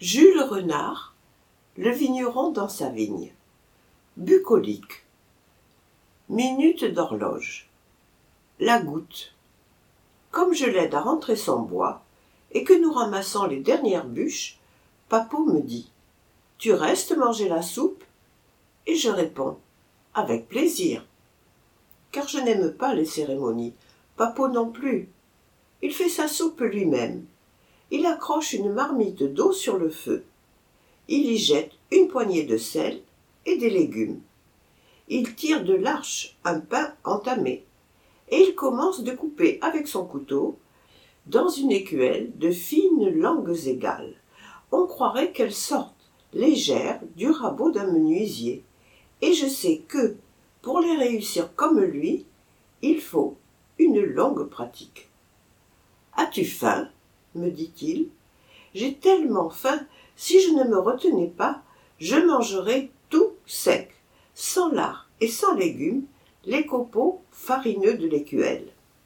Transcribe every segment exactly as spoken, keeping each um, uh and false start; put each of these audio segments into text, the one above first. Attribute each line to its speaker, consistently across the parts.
Speaker 1: Jules Renard, le vigneron dans sa vigne. Bucolique. Minute d'horloge. La goutte. Comme je l'aide à rentrer son bois et que nous ramassons les dernières bûches, Papo me dit « Tu restes manger la soupe ?» Et je réponds « Avec plaisir !» Car je n'aime pas les cérémonies, Papo non plus. Il fait sa soupe lui-même. Il accroche une marmite d'eau sur le feu. Il y jette une poignée de sel et des légumes. Il tire de l'arche un pain entamé et il commence de couper avec son couteau dans une écuelle de fines langues égales. On croirait qu'elles sortent légères du rabot d'un menuisier. Et je sais que, pour les réussir comme lui, il faut une longue pratique. « As-tu faim ?» me dit-il. « J'ai tellement faim, si je ne me retenais pas, je mangerais tout sec, sans lard et sans légumes, les copeaux farineux de l'écuelle. »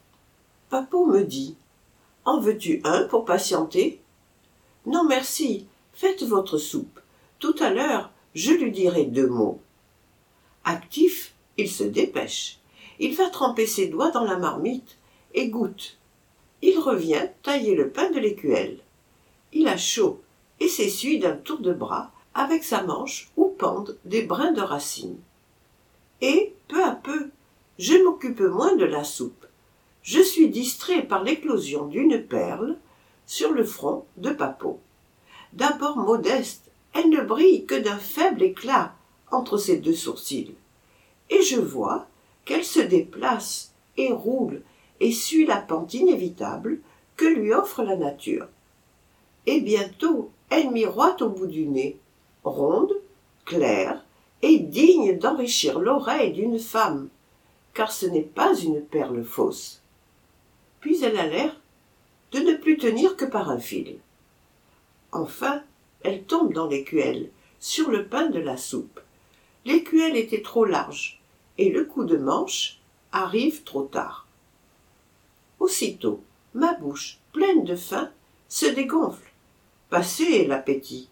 Speaker 1: Papo me dit « En veux-tu un pour patienter ?»« Non merci, faites votre soupe. Tout à l'heure, je lui dirai deux mots. » Actif, il se dépêche. Il va tremper ses doigts dans la marmite et goûte. Il revient tailler le pain de l'écuelle. Il a chaud et s'essuie d'un tour de bras avec sa manche où pendent des brins de racines. Et, peu à peu, je m'occupe moins de la soupe. Je suis distrait par l'éclosion d'une perle sur le front de Papo. D'abord modeste, elle ne brille que d'un faible éclat entre ses deux sourcils. Et je vois qu'elle se déplace et roule et suit la pente inévitable que lui offre la nature. Et bientôt, elle miroite au bout du nez, ronde, claire et digne d'enrichir l'oreille d'une femme, car ce n'est pas une perle fausse. Puis elle a l'air de ne plus tenir que par un fil. Enfin, elle tombe dans l'écuelle, sur le pain de la soupe. L'écuelle était trop large, et le coup de manche arrive trop tard. Aussitôt, ma bouche, pleine de faim, se dégonfle. Passé l'appétit.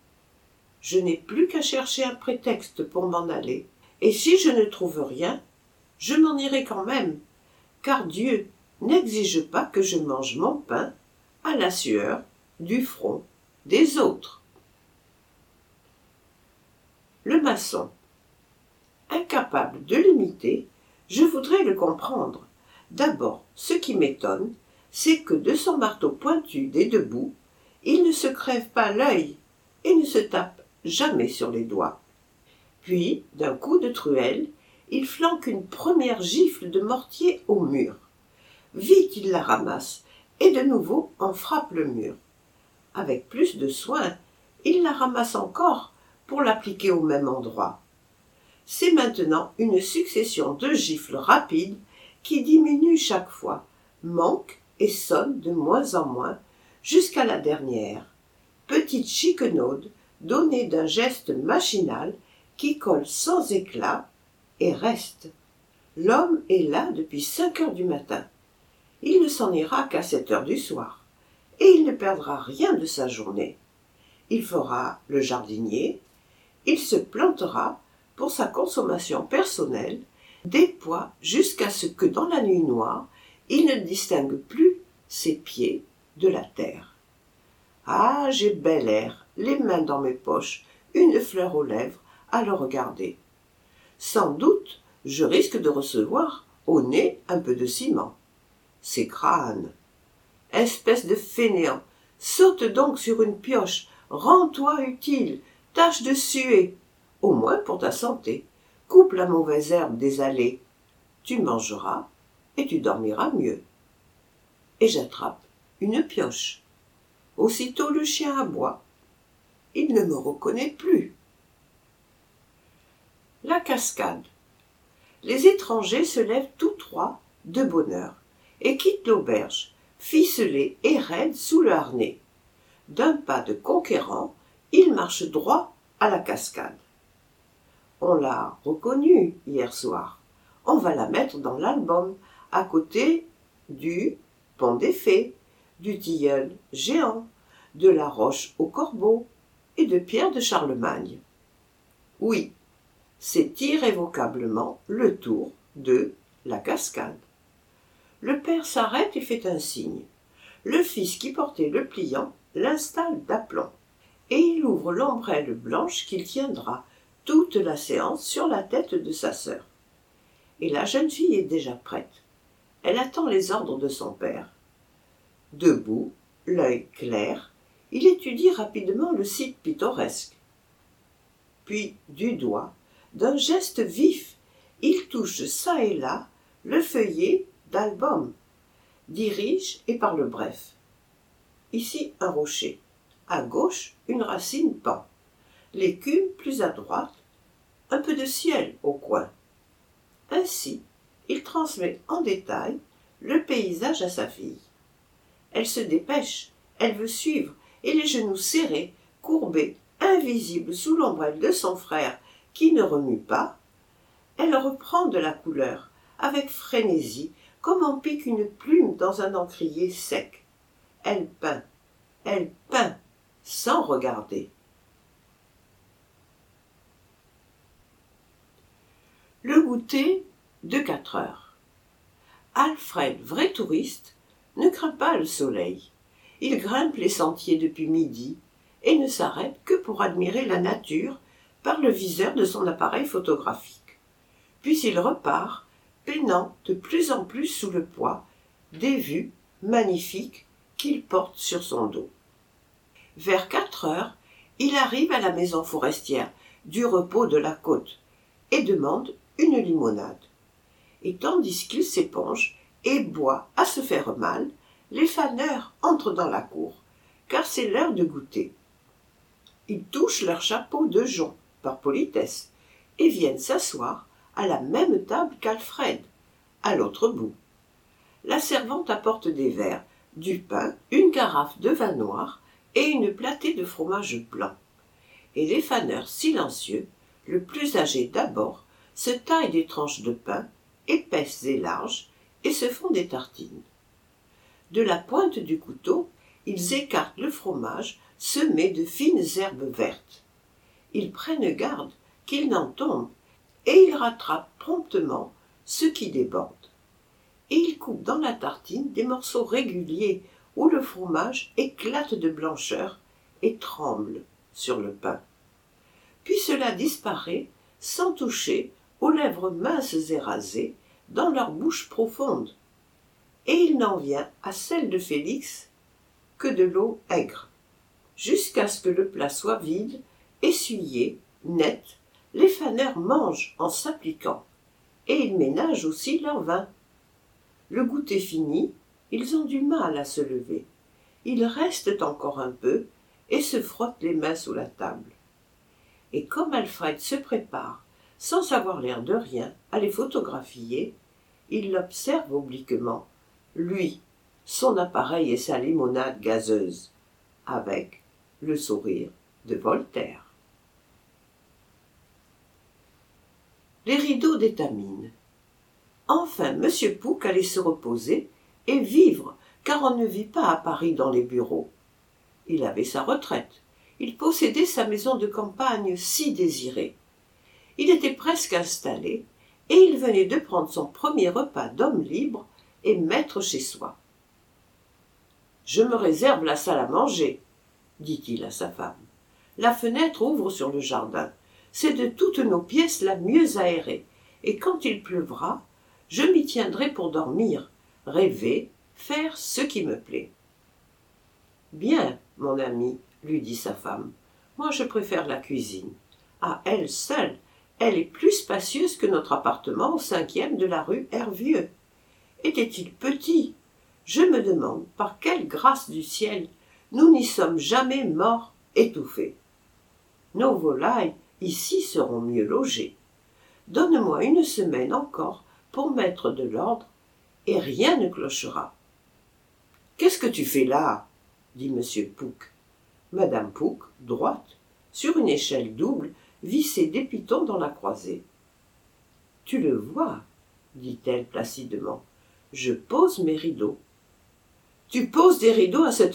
Speaker 1: Je n'ai plus qu'à chercher un prétexte pour m'en aller, et si je ne trouve rien, je m'en irai quand même, car Dieu n'exige pas que je mange mon pain à la sueur du front des autres. Le maçon. Incapable de l'imiter, je voudrais le comprendre. D'abord, ce qui m'étonne, c'est que de son marteau pointu des deux bouts, il ne se crève pas l'œil et ne se tape jamais sur les doigts. Puis, d'un coup de truelle, il flanque une première gifle de mortier au mur. Vite il la ramasse et de nouveau en frappe le mur. Avec plus de soin, il la ramasse encore pour l'appliquer au même endroit. C'est maintenant une succession de gifles rapides qui diminuent chaque fois, manquent et sonnent de moins en moins jusqu'à la dernière, petite chiquenaude donnée d'un geste machinal qui colle sans éclat et reste. L'homme est là depuis cinq heures du matin. Il ne s'en ira qu'à sept heures du soir, et il ne perdra rien de sa journée. Il fera le jardinier, il se plantera pour sa consommation personnelle, des pois jusqu'à ce que dans la nuit noire, il ne distingue plus ses pieds de la terre. Ah, j'ai bel air, les mains dans mes poches, une fleur aux lèvres, à le regarder. Sans doute, je risque de recevoir au nez un peu de ciment. C'est crâne. Espèce de fainéant, saute donc sur une pioche, rends-toi utile, tâche de suer, au moins pour ta santé. Coupe la mauvaise herbe des allées. Tu mangeras et tu dormiras mieux. Et j'attrape une pioche. Aussitôt le chien aboie. Il ne me reconnaît plus. La cascade. Les étrangers se lèvent tous trois de bonne heure et quittent l'auberge, ficelés et raides sous le harnais. D'un pas de conquérant, ils marchent droit à la cascade. On l'a reconnue hier soir. On va la mettre dans l'album, à côté du pont des Fées, du tilleul géant, de La Roche aux Corbeaux et de Pierre de Charlemagne. Oui, c'est irrévocablement le tour de la cascade. Le père s'arrête et fait un signe. Le fils qui portait le pliant l'installe d'aplomb, et il ouvre l'ombrelle blanche qu'il tiendra toute la séance sur la tête de sa sœur. Et la jeune fille est déjà prête. Elle attend les ordres de son père. Debout, l'œil clair, il étudie rapidement le site pittoresque. Puis, du doigt, d'un geste vif, il touche çà et là le feuillet d'album, dirige et parle bref. Ici un rocher, à gauche une racine pend, l'écume plus à droite, un peu de ciel au coin. Ainsi, il transmet en détail le paysage à sa fille. Elle se dépêche, elle veut suivre, et les genoux serrés, courbés, invisibles sous l'ombrelle de son frère qui ne remue pas, elle reprend de la couleur, avec frénésie, comme on pique une plume dans un encrier sec. Elle peint, elle peint, sans regarder. Le goûter de quatre heures. Alfred, vrai touriste, ne craint pas le soleil. Il grimpe les sentiers depuis midi et ne s'arrête que pour admirer la nature par le viseur de son appareil photographique. Puis il repart, peinant de plus en plus sous le poids des vues magnifiques qu'il porte sur son dos. Vers quatre heures, il arrive à la maison forestière du repos de la côte et demande une limonade. Et tandis qu'il s'éponge et boit à se faire mal, les faneurs entrent dans la cour, car c'est l'heure de goûter. Ils touchent leur chapeau de jonc, par politesse, et viennent s'asseoir à la même table qu'Alfred, à l'autre bout. La servante apporte des verres, du pain, une carafe de vin noir et une platée de fromage blanc. Et les faneurs silencieux, le plus âgé d'abord, se taillent des tranches de pain, épaisses et larges, et se font des tartines. De la pointe du couteau, ils écartent le fromage semé de fines herbes vertes. Ils prennent garde qu'il n'en tombe, et ils rattrapent promptement ce qui déborde. Et ils coupent dans la tartine des morceaux réguliers où le fromage éclate de blancheur et tremble sur le pain. Puis cela disparaît sans toucher aux lèvres minces et rasées dans leur bouche profonde, et il n'en vient à celle de Félix que de l'eau aigre, jusqu'à ce que le plat soit vide, essuyé, net. Les faneurs mangent en s'appliquant, et ils ménagent aussi leur vin. Le goûter fini, ils ont du mal à se lever. Ils restent encore un peu et se frottent les mains sous la table. Et comme Alfred se prépare, sans avoir l'air de rien, à les photographier, il l'observe obliquement, lui, son appareil et sa limonade gazeuse, avec le sourire de Voltaire. Les rideaux d'étamine. Enfin, M. Pouc allait se reposer et vivre, car on ne vit pas à Paris dans les bureaux. Il avait sa retraite. Il possédait sa maison de campagne si désirée. Il était presque installé, et il venait de prendre son premier repas d'homme libre et maître chez soi. « Je me réserve la salle à manger, » dit-il à sa femme. « La fenêtre ouvre sur le jardin. C'est de toutes nos pièces la mieux aérée, et quand il pleuvra, je m'y tiendrai pour dormir, rêver, faire ce qui me plaît. »« Bien, mon ami, » lui dit sa femme, « moi je préfère la cuisine. À elle seule, elle est plus spacieuse que notre appartement au cinquième de la rue Hervieux. Était-il petit? Je me demande par quelle grâce du ciel nous n'y sommes jamais morts étouffés. Nos volailles ici seront mieux logées. Donne-moi une semaine encore pour mettre de l'ordre, et rien ne clochera. »« Qu'est-ce que tu fais là ?» dit M. Pouc. Madame Pouc, droite, sur une échelle double, vissait des pitons dans la croisée. « Tu le vois, » dit-elle placidement, « je pose mes rideaux. »« Tu poses des rideaux à cette fenêtre ?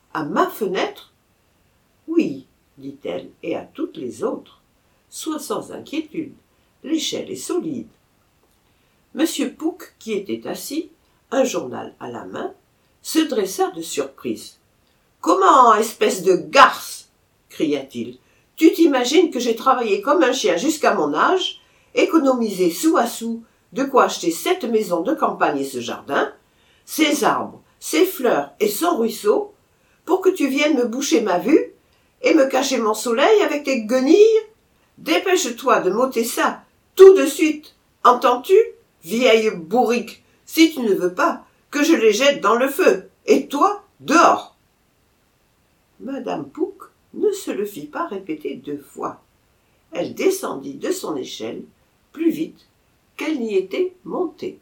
Speaker 1: À ma fenêtre ? Oui, dit-elle, et à toutes les autres. Sois sans inquiétude, l'échelle est solide. Monsieur Pouc, qui était assis, un journal à la main, se dressa de surprise. « Comment, espèce de garce !» cria-t-il. « Tu t'imagines que j'ai travaillé comme un chien jusqu'à mon âge, économisé sou à sou, de quoi acheter cette maison de campagne et ce jardin, ces arbres, ces fleurs et son ruisseau, pour que tu viennes me boucher ma vue et me cacher mon soleil avec tes guenilles? Dépêche-toi de m'ôter ça, tout de suite, entends-tu, vieille bourrique, si tu ne veux pas que je les jette dans le feu, et toi, dehors !» Madame Pouc ne se le fit pas répéter deux fois. Elle descendit de son échelle plus vite qu'elle n'y était montée.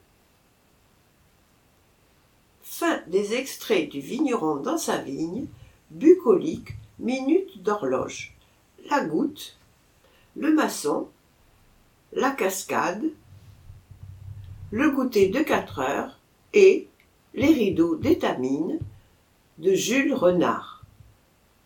Speaker 1: Fin des extraits du Vigneron dans sa vigne, Bucolique, Minute d'horloge, La goutte, Le maçon, La cascade, Le goûter de quatre heures et Les rideaux d'étamine de Jules Renard.